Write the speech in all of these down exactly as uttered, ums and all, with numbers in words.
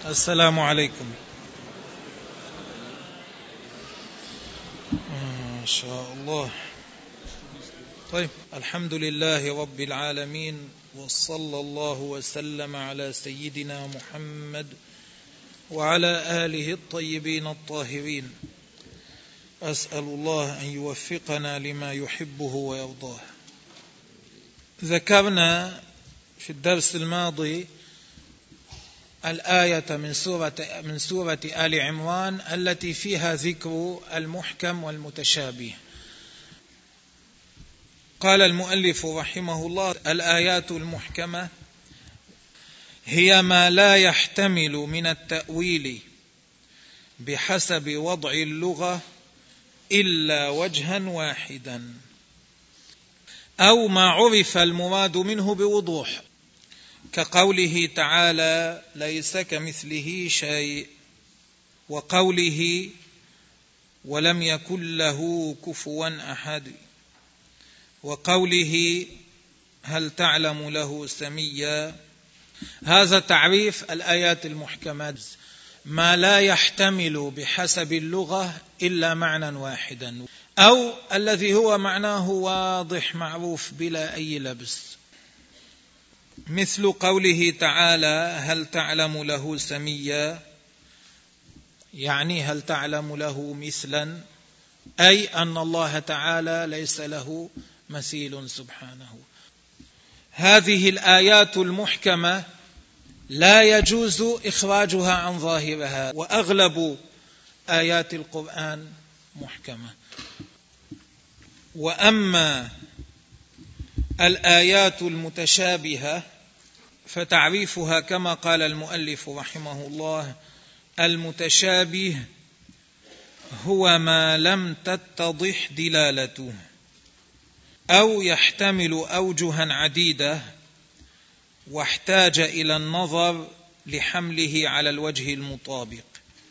السلام عليكم. ما شاء الله. طيب، الحمد لله رب العالمين، وصلى الله وسلم على سيدنا محمد وعلى آله الطيبين الطاهرين. أسأل الله أن يوفقنا لما يحبه ويرضاه. ذكرنا في الدرس الماضي الآية من سورة من سورة آل عمران التي فيها ذكر المحكم والمتشابه. قال المؤلف رحمه الله: الآيات المحكمة هي ما لا يحتمل من التأويل بحسب وضع اللغة إلا وجها واحدا، أو ما عرف المراد منه بوضوح، كقوله تعالى: ليس كمثله شيء، وقوله: ولم يكن له كفوا أحد، وقوله: هل تعلم له سميا. هذا تعريف الآيات المحكمات: ما لا يحتمل بحسب اللغة إلا معنى واحدا، أو الذي هو معناه واضح معروف بلا أي لبس، مثل قوله تعالى: هل تعلم له سميا، يعني هل تعلم له مثلا، أي أن الله تعالى ليس له مثيل سبحانه. هذه الآيات المحكمة لا يجوز إخراجها عن ظاهرها، وأغلب آيات القرآن محكمة. وأما الآيات المتشابهة فتعريفها كما قال المؤلف رحمه الله: المتشابه هو ما لم تتضح دلالته، أو يحتمل أوجها عديدة واحتاج إلى النظر لحمله على الوجه المطابق.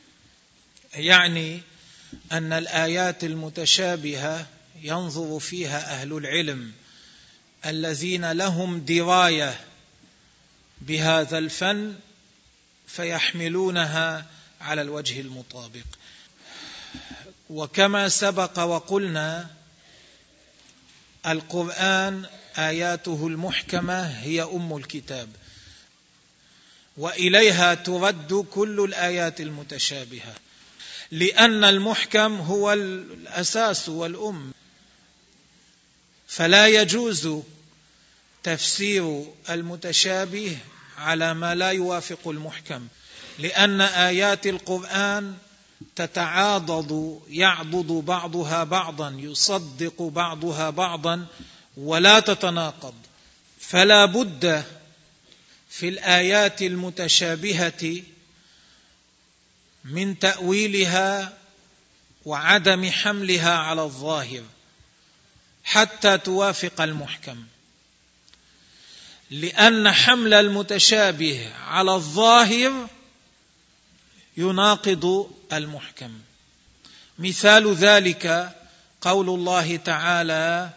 يعني أن الآيات المتشابهة ينظر فيها أهل العلم الذين لهم دراية بهذا الفن فيحملونها على الوجه المطابق. وكما سبق وقلنا، القرآن آياته المحكمة هي أم الكتاب، وإليها ترد كل الآيات المتشابهة، لأن المحكم هو الأساس والأم، فلا يجوز تفسير المتشابه على ما لا يوافق المحكم، لأن آيات القرآن تتعاضد، يعضد بعضها بعضا، يصدق بعضها بعضا، ولا تتناقض. فلا بد في الآيات المتشابهة من تأويلها وعدم حملها على الظاهر حتى توافق المحكم، لأن حمل المتشابه على الظاهر يناقض المحكم. مثال ذلك قول الله تعالى: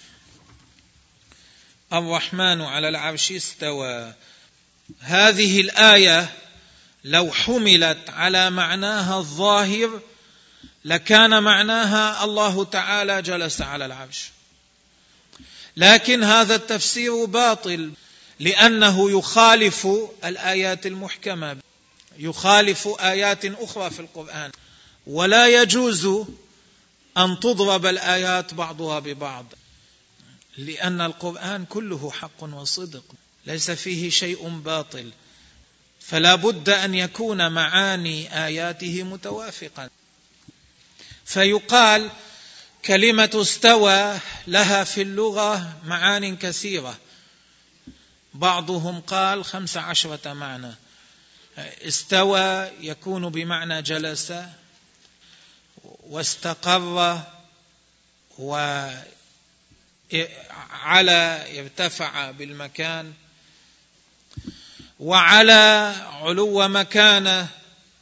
الرحمن على العرش استوى. هذه الآية لو حملت على معناها الظاهر لكان معناها الله تعالى جلس على العرش، لكن هذا التفسير باطل، لأنه يخالف الآيات المحكمة، يخالف آيات أخرى في القرآن، ولا يجوز أن تضرب الآيات بعضها ببعض، لأن القرآن كله حق وصدق، ليس فيه شيء باطل، فلا بد أن يكون معاني آياته متوافقا. فيقال كلمة استوى لها في اللغة معان كثيرة، بعضهم قال خمس عشرة معنى. استوى يكون بمعنى جلس، واستقر، وعلى ارتفع بالمكان، وعلى علو مكانه،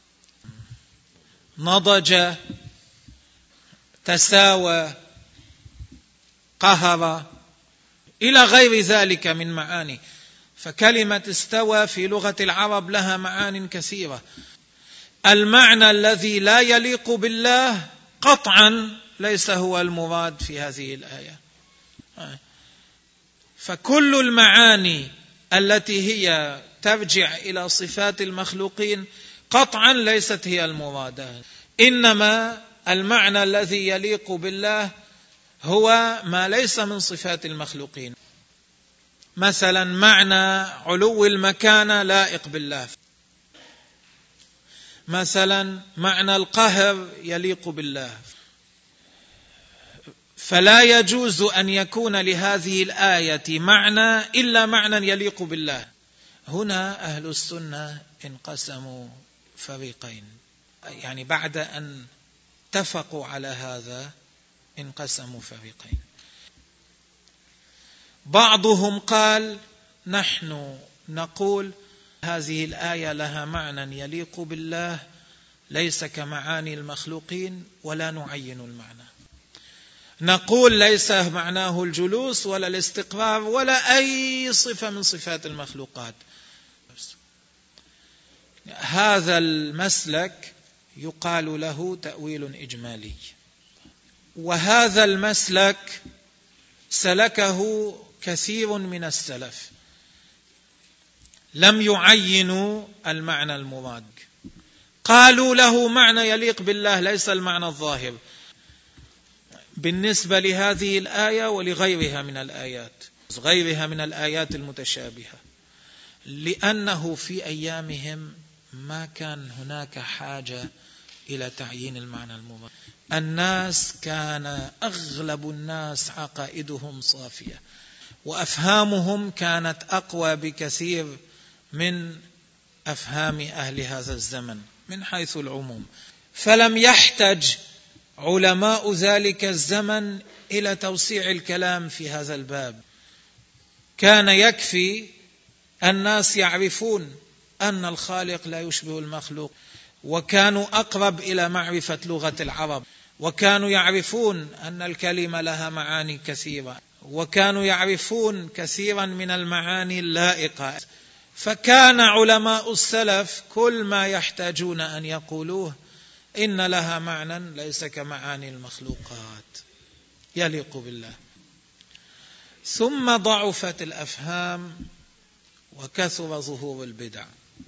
نضج، تساوى، قهر، إلى غير ذلك من معاني. فكلمة استوى في لغة العرب لها معان كثيرة. المعنى الذي لا يليق بالله قطعا ليس هو المراد في هذه الآية. فكل المعاني التي هي ترجع إلى صفات المخلوقين قطعا ليست هي المرادة، إنما المعنى الذي يليق بالله هو ما ليس من صفات المخلوقين. مثلا معنى علو المكانة لائق بالله، مثلا معنى القهر يليق بالله. فلا يجوز أن يكون لهذه الآية معنى إلا معنى يليق بالله. هنا أهل السنة انقسموا فريقين، يعني بعد أن اتفقوا على هذا انقسموا فريقين. بعضهم قال نحن نقول هذه الآية لها معنى يليق بالله ليس كمعاني المخلوقين، ولا نعين المعنى. نقول ليس معناه الجلوس ولا الاستقرار ولا أي صفة من صفات المخلوقات. هذا المسلك يقال له تأويل إجمالي، وهذا المسلك سلكه كثير من السلف، لم يعينوا المعنى المراد، قالوا له معنى يليق بالله ليس المعنى الظاهر بالنسبة لهذه الآية ولغيرها من الآيات، غيرها من الآيات المتشابهة، لأنه في أيامهم ما كان هناك حاجة إلى تعيين المعنى المراد. الناس كان أغلب الناس عقائدهم صافية، وأفهامهم كانت أقوى بكثير من أفهام أهل هذا الزمن من حيث العموم، فلم يحتج علماء ذلك الزمن إلى توسيع الكلام في هذا الباب. كان يكفي الناس يعرفون أن الخالق لا يشبه المخلوق، وكانوا أقرب إلى معرفة لغة العرب، وكانوا يعرفون أن الكلمة لها معاني كثيرة، وكانوا يعرفون كثيرا من المعاني اللائقة. فكان علماء السلف كل ما يحتاجون أن يقولوه إن لها معنى ليس كمعاني المخلوقات يليق بالله. ثم ضعفت الأفهام وكثر ظهور البدع،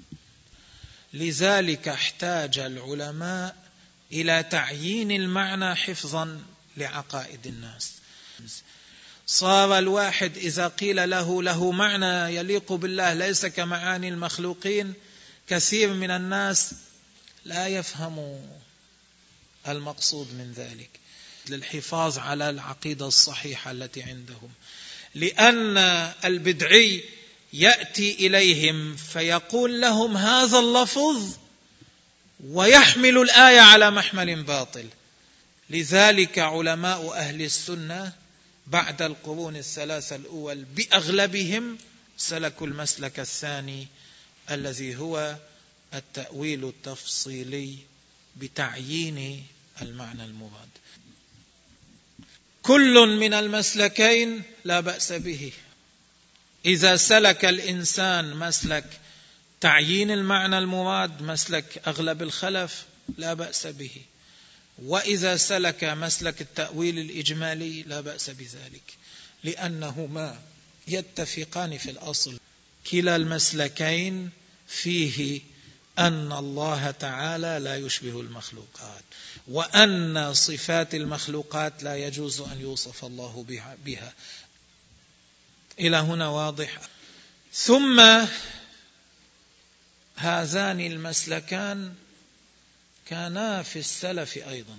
لذلك احتاج العلماء إلى تعيين المعنى حفظا لعقائد الناس. صار الواحد إذا قيل له له معنى يليق بالله ليس كمعاني المخلوقين، كثير من الناس لا يفهم المقصود من ذلك، للحفاظ على العقيدة الصحيحة التي عندهم. لأن البدعي يأتي إليهم فيقول لهم هذا اللفظ ويحمل الآية على محمل باطل. لذلك علماء أهل السنة بعد القرون الثلاثة الأول بأغلبهم سلكوا المسلك الثاني الذي هو التأويل التفصيلي بتعيين المعنى المراد. كل من المسلكين لا بأس به. إذا سلك الإنسان مسلك تعيين المعنى المراد، مسلك أغلب الخلف، لا بأس به. وإذا سلك مسلك التأويل الإجمالي لا بأس بذلك، لأنهما يتفقان في الأصل. كلا المسلكين فيه أن الله تعالى لا يشبه المخلوقات، وأن صفات المخلوقات لا يجوز أن يوصف الله بها. إلى هنا واضح. ثم هذان المسلكان كانا في السلف أيضا،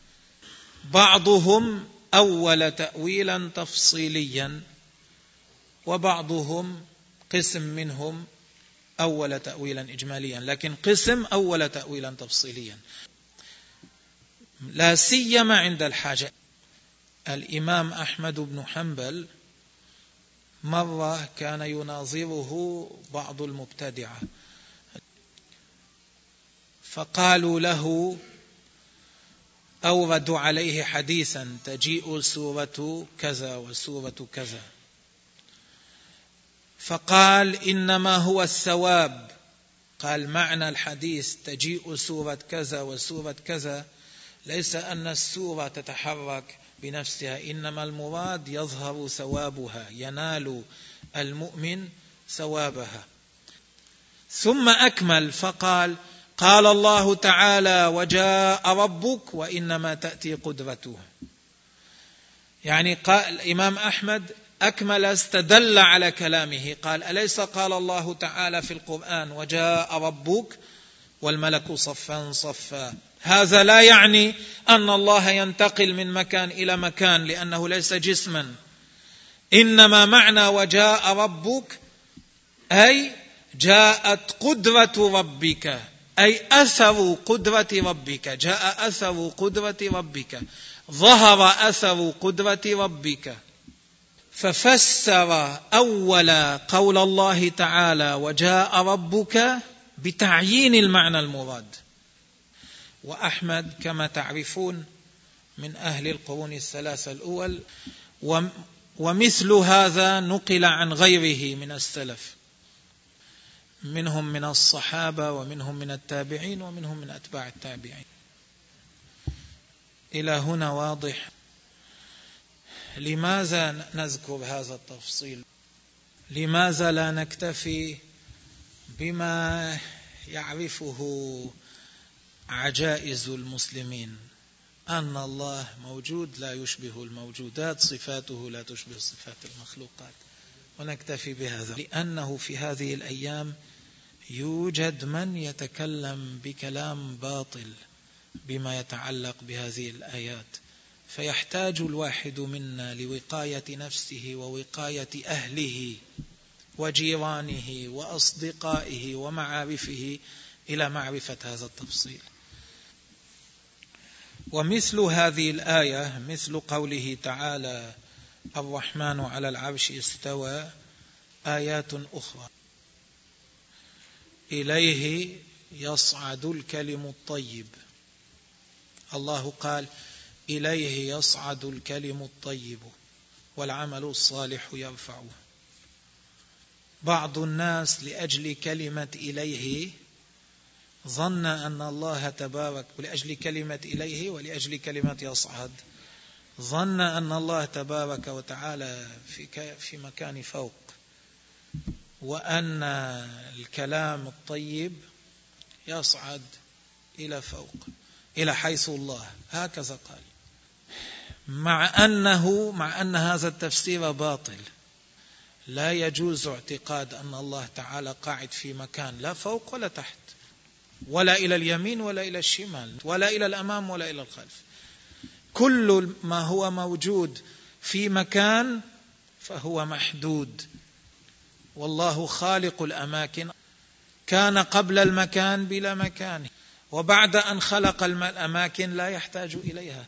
بعضهم أول تأويلا تفصيليا، وبعضهم قسم منهم أول تأويلا إجماليا، لكن قسم أول تأويلا تفصيليا، لا سيما عند الحاجة. الإمام أحمد بن حنبل مرة كان يناظره بعض المبتدعة، فقالوا له أوردوا عليه حديثا تجيء سورة كذا وسورة كذا، فقال إنما هو الثواب. قال معنى الحديث تجيء سورة كذا وسورة كذا ليس أن السورة تتحرك بنفسها، إنما المراد يظهر ثوابها، ينال المؤمن ثوابها. ثم أكمل فقال قال الله تعالى وجاء ربك وإنما تأتي قدرته. يعني قال الإمام أحمد أكمل استدل على كلامه، قال أليس قال الله تعالى في القرآن وجاء ربك والملك صفا صفا؟ هذا لا يعني أن الله ينتقل من مكان إلى مكان لأنه ليس جسما، إنما معنى وجاء ربك أي جاءت قدرة ربك، أي أثر قدرة ربك، جاء أثر قدرة ربك، ظهر أثر قدرة ربك. ففسر أول قول الله تعالى وجاء ربك بتعيين المعنى المراد. وأحمد كما تعرفون من أهل القرون الثلاثة الأول، ومثل هذا نقل عن غيره من السلف، منهم من الصحابة ومنهم من التابعين ومنهم من أتباع التابعين. إلى هنا واضح. لماذا نذكر هذا التفصيل؟ لماذا لا نكتفي بما يعرفه عجائز المسلمين، أن الله موجود لا يشبه الموجودات، صفاته لا تشبه صفات المخلوقات، ونكتفي بهذا؟ لأنه في هذه الأيام يوجد من يتكلم بكلام باطل بما يتعلق بهذه الآيات، فيحتاج الواحد منا لوقاية نفسه ووقاية أهله وجيرانه وأصدقائه ومعارفه إلى معرفة هذا التفصيل. ومثل هذه الآية مثل قوله تعالى الرحمن على العرش استوى آيات أخرى. إليه يصعد الكلم الطيب، الله قال إليه يصعد الكلم الطيب والعمل الصالح يرفعه. بعض الناس لأجل كلمة إليه ظن أن الله تبارك، ولأجل كلمة إليه ولأجل كلمة يصعد، ظن أن الله تبارك وتعالى في في مكان فوق، وأن الكلام الطيب يصعد إلى فوق إلى حيث الله، هكذا قال. مع أنه مع أن هذا التفسير باطل، لا يجوز اعتقاد أن الله تعالى قاعد في مكان لا فوق ولا تحت، ولا إلى اليمين ولا إلى الشمال، ولا إلى الأمام ولا إلى الخلف. كل ما هو موجود في مكان فهو محدود، والله خالق الأماكن، كان قبل المكان بلا مكان، وبعد أن خلق الأماكن لا يحتاج إليها.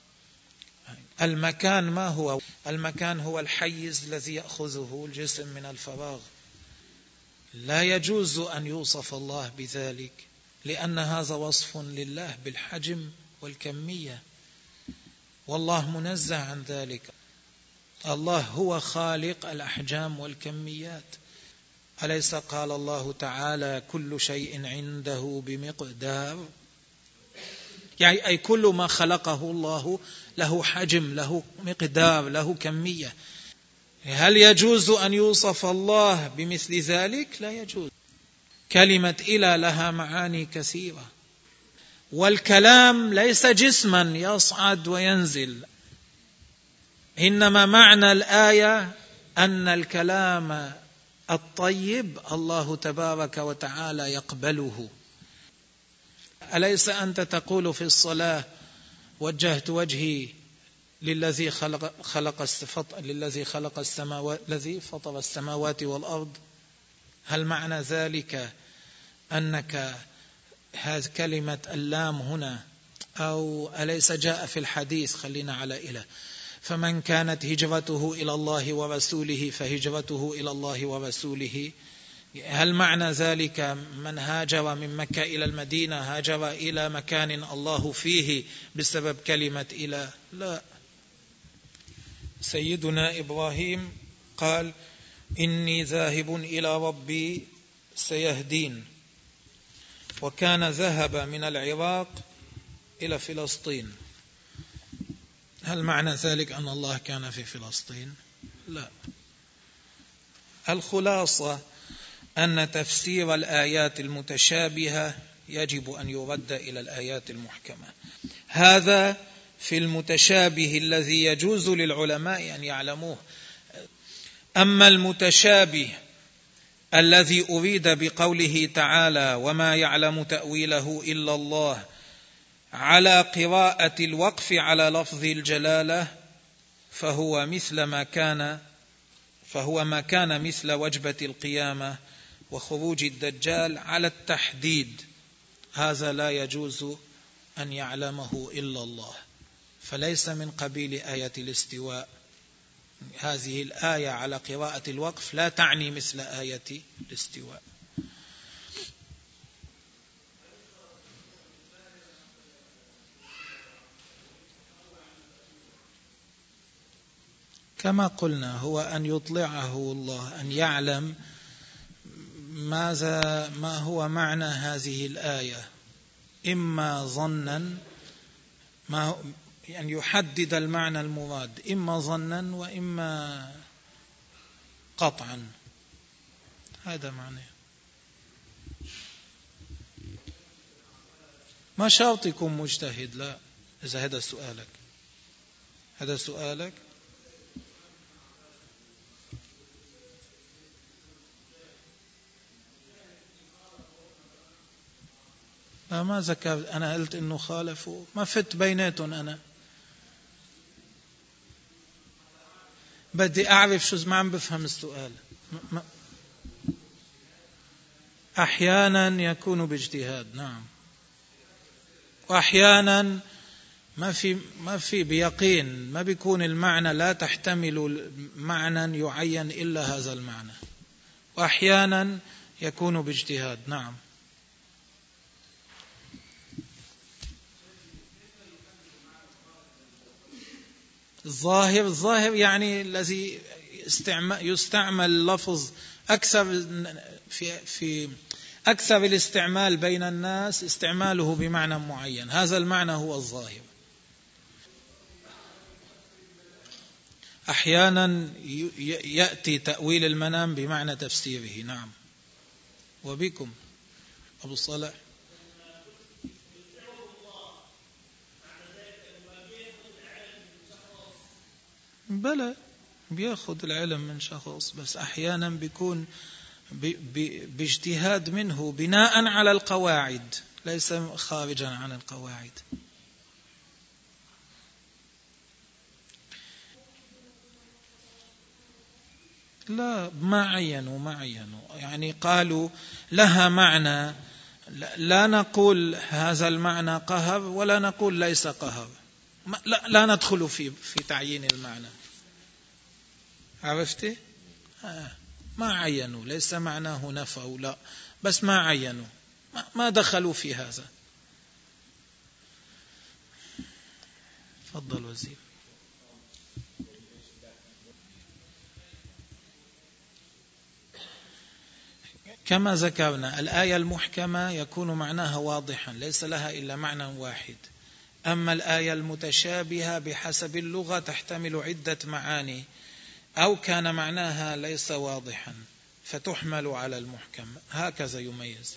المكان ما هو؟ المكان هو الحيز الذي يأخذه الجسم من الفراغ. لا يجوز أن يوصف الله بذلك، لأن هذا وصف لله بالحجم والكمية، والله منزه عن ذلك. الله هو خالق الأحجام والكميات. أليس قال الله تعالى كل شيء عنده بمقدار؟ يعني أي كل ما خلقه الله له حجم، له مقدار، له كمية. هل يجوز أن يوصف الله بمثل ذلك؟ لا يجوز. كلمة إلى لها معاني كثيرة، والكلام ليس جسما يصعد وينزل، إنما معنى الآية أن الكلام الطيب الله تبارك وتعالى يقبله. أليس أنت تقول في الصلاة وجهت وجهي للذي خلق خلق للذي خلق السماوات الذي فطر السماوات والأرض؟ هل معنى ذلك أنك هذه كلمة اللام هنا، أو أليس جاء في الحديث، خلينا على إله، فمن كانت هجرته إلى الله ورسوله فهجرته إلى الله ورسوله؟ هل معنى ذلك من هاجر من مكة إلى المدينة هاجر إلى مكان الله فيه بسبب كلمة إلى؟ لا. سيدنا إبراهيم قال إني ذاهب إلى ربي سيهدين، وكان ذهب من العراق إلى فلسطين. هل معنى ذلك أن الله كان في فلسطين؟ لا. الخلاصة أن تفسير الآيات المتشابهة يجب أن يرد إلى الآيات المحكمة. هذا في المتشابه الذي يجوز للعلماء أن يعلموه. أما المتشابه الذي أريد بقوله تعالى وما يعلم تأويله إلا الله على قراءة الوقف على لفظ الجلالة، فهو مثل ما كان فهو ما كان مثل وجبة القيامة وخروج الدجال على التحديد. هذا لا يجوز أن يعلمه إلا الله، فليس من قبيل آية الاستواء. هذه الآية على قراءة الوقف لا تعني مثل آية الاستواء. كما قلنا هو أن يطلعه الله، أن يعلم ماذا ما هو معنى هذه الآية، إما ظنا ما أن يحدد المعنى المراد، إما ظنا وإما قطعا. هذا معناه. ما شرط يكون مجتهد؟ لا، إذا هذا سؤالك هذا سؤالك ما ذكر. أنا قلت إنه خالفوا، ما فت بيناتهم. أنا بدي أعرف شو، ما عم بفهم السؤال. أحيانا يكون باجتهاد، نعم، وأحيانا ما في ما في بيقين، ما بيكون المعنى لا تحتمل معنى يعين إلا هذا المعنى، وأحيانا يكون باجتهاد، نعم. الظاهر الظاهر يعني الذي يستعمل اللفظ أكثر في في أكثر الاستعمال بين الناس، استعماله بمعنى معين، هذا المعنى هو الظاهر. أحيانا يأتي تأويل المنام بمعنى تفسيره، نعم. وبكم أبو صالح. بلى بياخذ العلم من شخص، بس أحيانا بيكون باجتهاد منه بناء على القواعد، ليس خارجا عن القواعد. لا، ما عينوا ما عينوا يعني قالوا لها معنى، لا نقول هذا المعنى قهر ولا نقول ليس قهر، لا, لا ندخل في في تعيين المعنى. عرفتي؟ آه. ما عينوا، ليس معناه نفوا، لا، بس ما عينوا، ما دخلوا في هذا. تفضل وزير. كما ذكرنا الآية المحكمة يكون معناها واضحا، ليس لها إلا معنى واحد. أما الآية المتشابهة بحسب اللغة تحتمل عدة معاني، أو كان معناها ليس واضحا فتحمل على المحكم. هكذا يميز.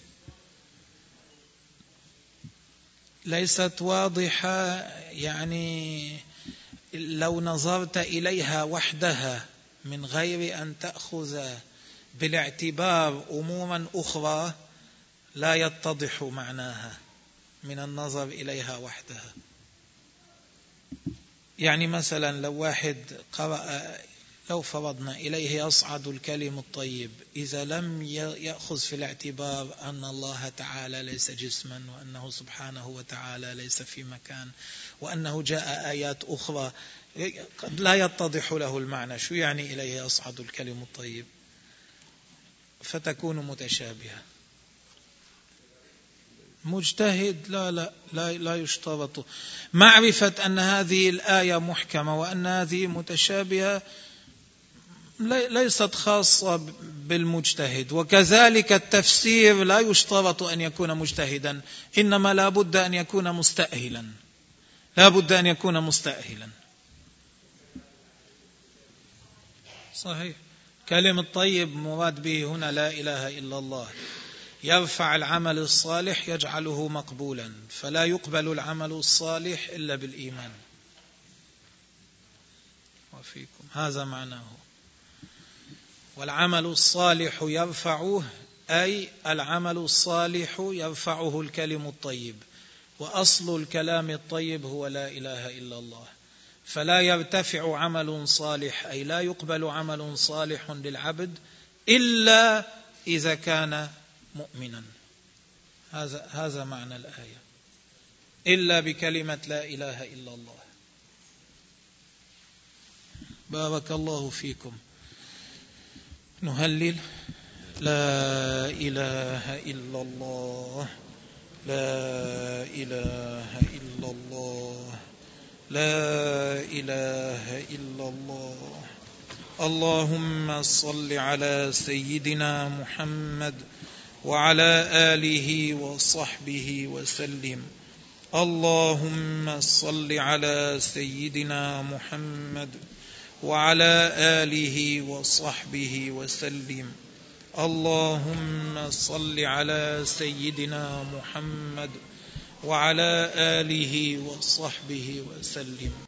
ليست واضحة يعني لو نظرت إليها وحدها من غير أن تأخذ بالاعتبار أمورا أخرى لا يتضح معناها من النظر إليها وحدها. يعني مثلا لو واحد قرأ، لو فرضنا إليه يصعد الكلم الطيب، إذا لم يأخذ في الاعتبار أن الله تعالى ليس جسما، وأنه سبحانه وتعالى ليس في مكان، وأنه جاء آيات أخرى، لا يتضح له المعنى. شو يعني إليه يصعد الكلم الطيب؟ فتكون متشابهة. مجتهد لا لا لا, لا يشترط معرفة أن هذه الآية محكمة وأن هذه متشابهة. ليست خاصة بالمجتهد، وكذلك التفسير لا يشترط أن يكون مجتهدا، إنما لا بد أن يكون مستأهلا، لا بد أن يكون مستأهلا. صحيح. كلمة طيب مراد به هنا لا إله إلا الله، يرفع العمل الصالح يجعله مقبولا، فلا يقبل العمل الصالح إلا بالإيمان. وفيكم هذا معناه. والعمل الصالح يرفعه، أي العمل الصالح يرفعه الكلم الطيب، وأصل الكلام الطيب هو لا إله إلا الله، فلا يرتفع عمل صالح، أي لا يقبل عمل صالح للعبد إلا إذا كان مؤمنا. هذا هذا معنى الآية، إلا بكلمة لا إله إلا الله. بارك الله فيكم. نهلل. لا إله إلا الله، لا إله إلا الله، لا إله إلا الله. اللهم صل على سيدنا محمد وعلى آله وصحبه وسلم. اللهم صل على سيدنا محمد وعلى آله وصحبه وسلم. اللهم صل على سيدنا محمد وعلى آله وصحبه وسلم.